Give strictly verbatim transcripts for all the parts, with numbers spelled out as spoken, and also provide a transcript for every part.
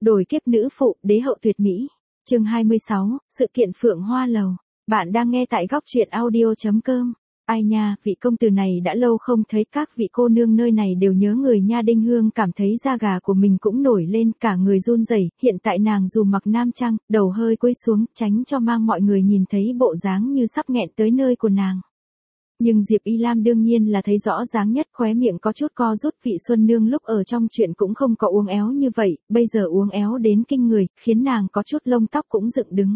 Đổi kiếp nữ phụ, đế hậu tuyệt mỹ. Chương hai mươi sáu, sự kiện Phượng Hoa Lầu. Bạn đang nghe tại góc truyện audio chấm com. Ai nha, vị công tử này đã lâu không thấy, các vị cô nương nơi này đều nhớ người nha. Đinh Hương cảm thấy da gà của mình cũng nổi lên, cả người run rẩy. Hiện tại nàng dù mặc nam trang, đầu hơi cúi xuống, tránh cho mang mọi người nhìn thấy bộ dáng như sắp nghẹn tới nơi của nàng. Nhưng Diệp Y Lam đương nhiên là thấy rõ dáng nhất, khóe miệng có chút co rút. Vị Xuân Nương lúc ở trong chuyện cũng không có uống éo như vậy, bây giờ uống éo đến kinh người, khiến nàng có chút lông tóc cũng dựng đứng.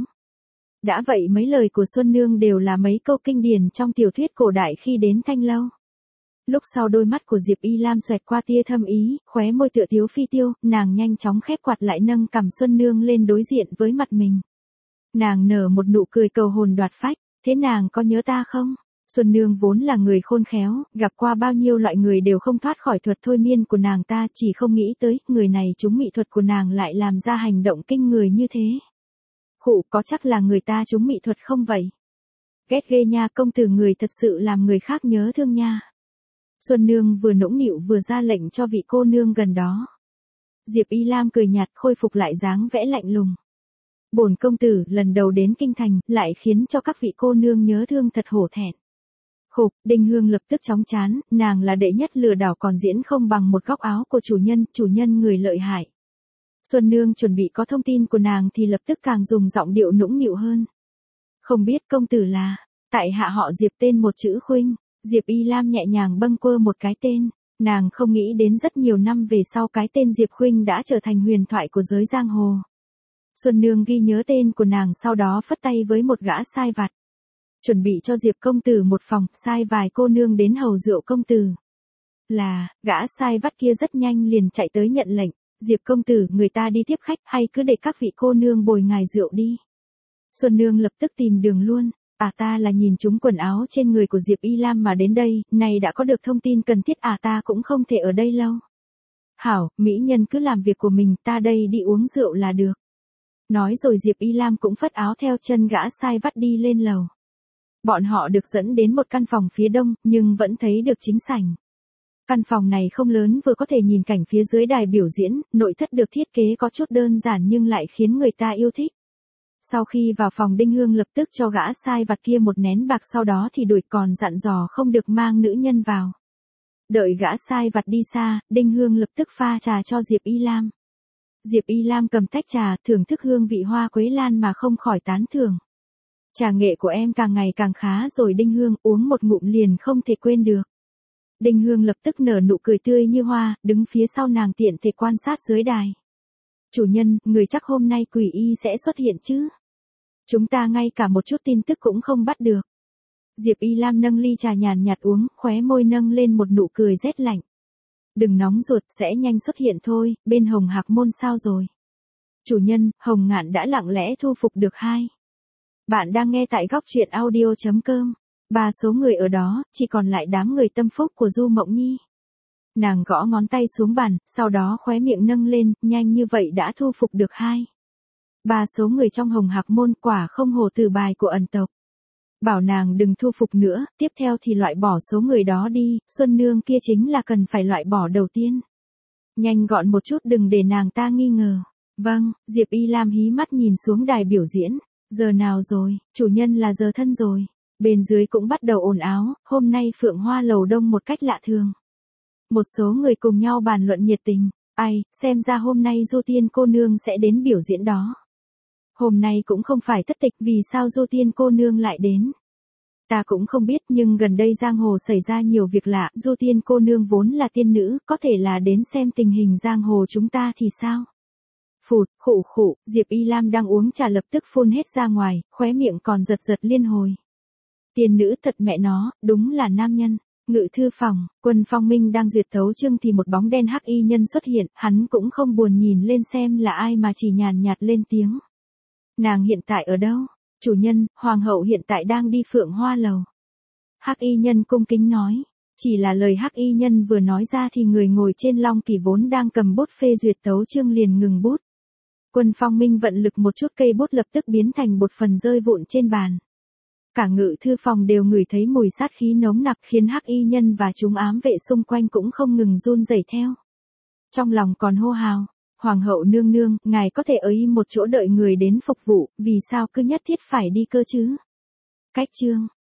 Đã vậy mấy lời của Xuân Nương đều là mấy câu kinh điển trong tiểu thuyết cổ đại khi đến Thanh Lâu. Lúc sau đôi mắt của Diệp Y Lam xoẹt qua tia thâm ý, khóe môi tựa tiếu phi tiêu, nàng nhanh chóng khép quạt lại, nâng cằm Xuân Nương lên đối diện với mặt mình. Nàng nở một nụ cười cầu hồn đoạt phách, thế nàng có nhớ ta không? Xuân Nương vốn là người khôn khéo, gặp qua bao nhiêu loại người đều không thoát khỏi thuật thôi miên của nàng ta, chỉ không nghĩ tới, người này trúng mị thuật của nàng lại làm ra hành động kinh người như thế. Khụ, có chắc là người ta trúng mị thuật không vậy? Ghét ghê nha, công tử người thật sự làm người khác nhớ thương nha. Xuân Nương vừa nũng nịu vừa ra lệnh cho vị cô nương gần đó. Diệp Y Lam cười nhạt, khôi phục lại dáng vẽ lạnh lùng. Bổn công tử lần đầu đến kinh thành, lại khiến cho các vị cô nương nhớ thương thật hổ thẹn. Khục, Đinh Hương lập tức chóng chán, nàng là đệ nhất lừa đảo còn diễn không bằng một góc áo của chủ nhân, chủ nhân người lợi hại. Xuân Nương chuẩn bị có thông tin của nàng thì lập tức càng dùng giọng điệu nũng nịu hơn. Không biết công tử là, tại hạ họ Diệp, tên một chữ Khuynh. Diệp Y Lam nhẹ nhàng bâng quơ một cái tên, nàng không nghĩ đến rất nhiều năm về sau cái tên Diệp Khuynh đã trở thành huyền thoại của giới giang hồ. Xuân Nương ghi nhớ tên của nàng, sau đó phất tay với một gã sai vặt. Chuẩn bị cho Diệp công tử một phòng, sai vài cô nương đến hầu rượu công tử. Là, gã sai vặt kia rất nhanh liền chạy tới nhận lệnh. Diệp công tử, người ta đi tiếp khách, hay cứ để các vị cô nương bồi ngài rượu đi. Xuân Nương lập tức tìm đường luôn. À, ta là nhìn chúng quần áo trên người của Diệp Y Lam mà đến đây, này đã có được thông tin cần thiết, à ta cũng không thể ở đây lâu. Hảo, mỹ nhân cứ làm việc của mình, ta đây đi uống rượu là được. Nói rồi Diệp Y Lam cũng phất áo theo chân gã sai vắt đi lên lầu. Bọn họ được dẫn đến một căn phòng phía đông, nhưng vẫn thấy được chính sảnh. Căn phòng này không lớn, vừa có thể nhìn cảnh phía dưới đài biểu diễn, nội thất được thiết kế có chút đơn giản nhưng lại khiến người ta yêu thích. Sau khi vào phòng, Đinh Hương lập tức cho gã sai vặt kia một nén bạc, sau đó thì đuổi, còn dặn dò không được mang nữ nhân vào. Đợi gã sai vặt đi xa, Đinh Hương lập tức pha trà cho Diệp Y Lam. Diệp Y Lam cầm tách trà, thưởng thức hương vị hoa quế lan mà không khỏi tán thưởng. Trà nghệ của em càng ngày càng khá rồi Đinh Hương, uống một ngụm liền không thể quên được. Đinh Hương lập tức nở nụ cười tươi như hoa, đứng phía sau nàng tiện thể quan sát dưới đài. Chủ nhân, người chắc hôm nay quỷ y sẽ xuất hiện chứ? Chúng ta ngay cả một chút tin tức cũng không bắt được. Diệp Y Lam nâng ly trà nhàn nhạt uống, khóe môi nâng lên một nụ cười rét lạnh. Đừng nóng ruột, sẽ nhanh xuất hiện thôi. Bên Hồng Hạc Môn sao rồi? Chủ nhân, Hồng Ngạn đã lặng lẽ thu phục được hai. Bạn đang nghe tại góc truyện audio chấm com. Ba số người ở đó, chỉ còn lại đám người tâm phúc của Du Mộng Nhi. Nàng gõ ngón tay xuống bàn, sau đó khóe miệng nâng lên, nhanh như vậy đã thu phục được hai. Ba số người trong Hồng Hạc Môn, quả không hồ từ bài của ẩn tộc. Bảo nàng đừng thu phục nữa, tiếp theo thì loại bỏ số người đó đi, Xuân Nương kia chính là cần phải loại bỏ đầu tiên. Nhanh gọn một chút, đừng để nàng ta nghi ngờ. Vâng, Diệp Y Lam hí mắt nhìn xuống đài biểu diễn. Giờ nào rồi? Chủ nhân là giờ thân rồi. Bên dưới cũng bắt đầu ồn ào, hôm nay Phượng Hoa Lầu đông một cách lạ thường. Một số người cùng nhau bàn luận nhiệt tình. Ai, xem ra hôm nay Du Tiên cô nương sẽ đến biểu diễn đó. Hôm nay cũng không phải thất tịch, vì sao Du Tiên cô nương lại đến? Ta cũng không biết, nhưng gần đây giang hồ xảy ra nhiều việc lạ, Du Tiên cô nương vốn là tiên nữ, có thể là đến xem tình hình giang hồ chúng ta thì sao? Phụt, khụ khụ, Diệp Y Lam đang uống trà lập tức phun hết ra ngoài, khóe miệng còn giật giật liên hồi. Tiên nữ thật mẹ nó, đúng là nam nhân. Ngự thư phòng, Quân Phong Minh đang duyệt tấu chương thì một bóng đen hắc y nhân xuất hiện, hắn cũng không buồn nhìn lên xem là ai mà chỉ nhàn nhạt lên tiếng. Nàng hiện tại ở đâu? Chủ nhân, hoàng hậu hiện tại đang đi Phượng Hoa Lầu. Hắc y nhân cung kính nói. Chỉ là lời hắc y nhân vừa nói ra thì người ngồi trên long kỳ vốn đang cầm bút phê duyệt tấu chương liền ngừng bút. Quân Phong Minh vận lực một chút, cây bút lập tức biến thành bột phần rơi vụn trên bàn. Cả ngự thư phòng đều ngửi thấy mùi sát khí nồng nặc, khiến hắc y nhân và chúng ám vệ xung quanh cũng không ngừng run rẩy theo. Trong lòng còn hô hào, Hoàng hậu nương nương, ngài có thể ở im một chỗ đợi người đến phục vụ, vì sao cứ nhất thiết phải đi cơ chứ? Cách chương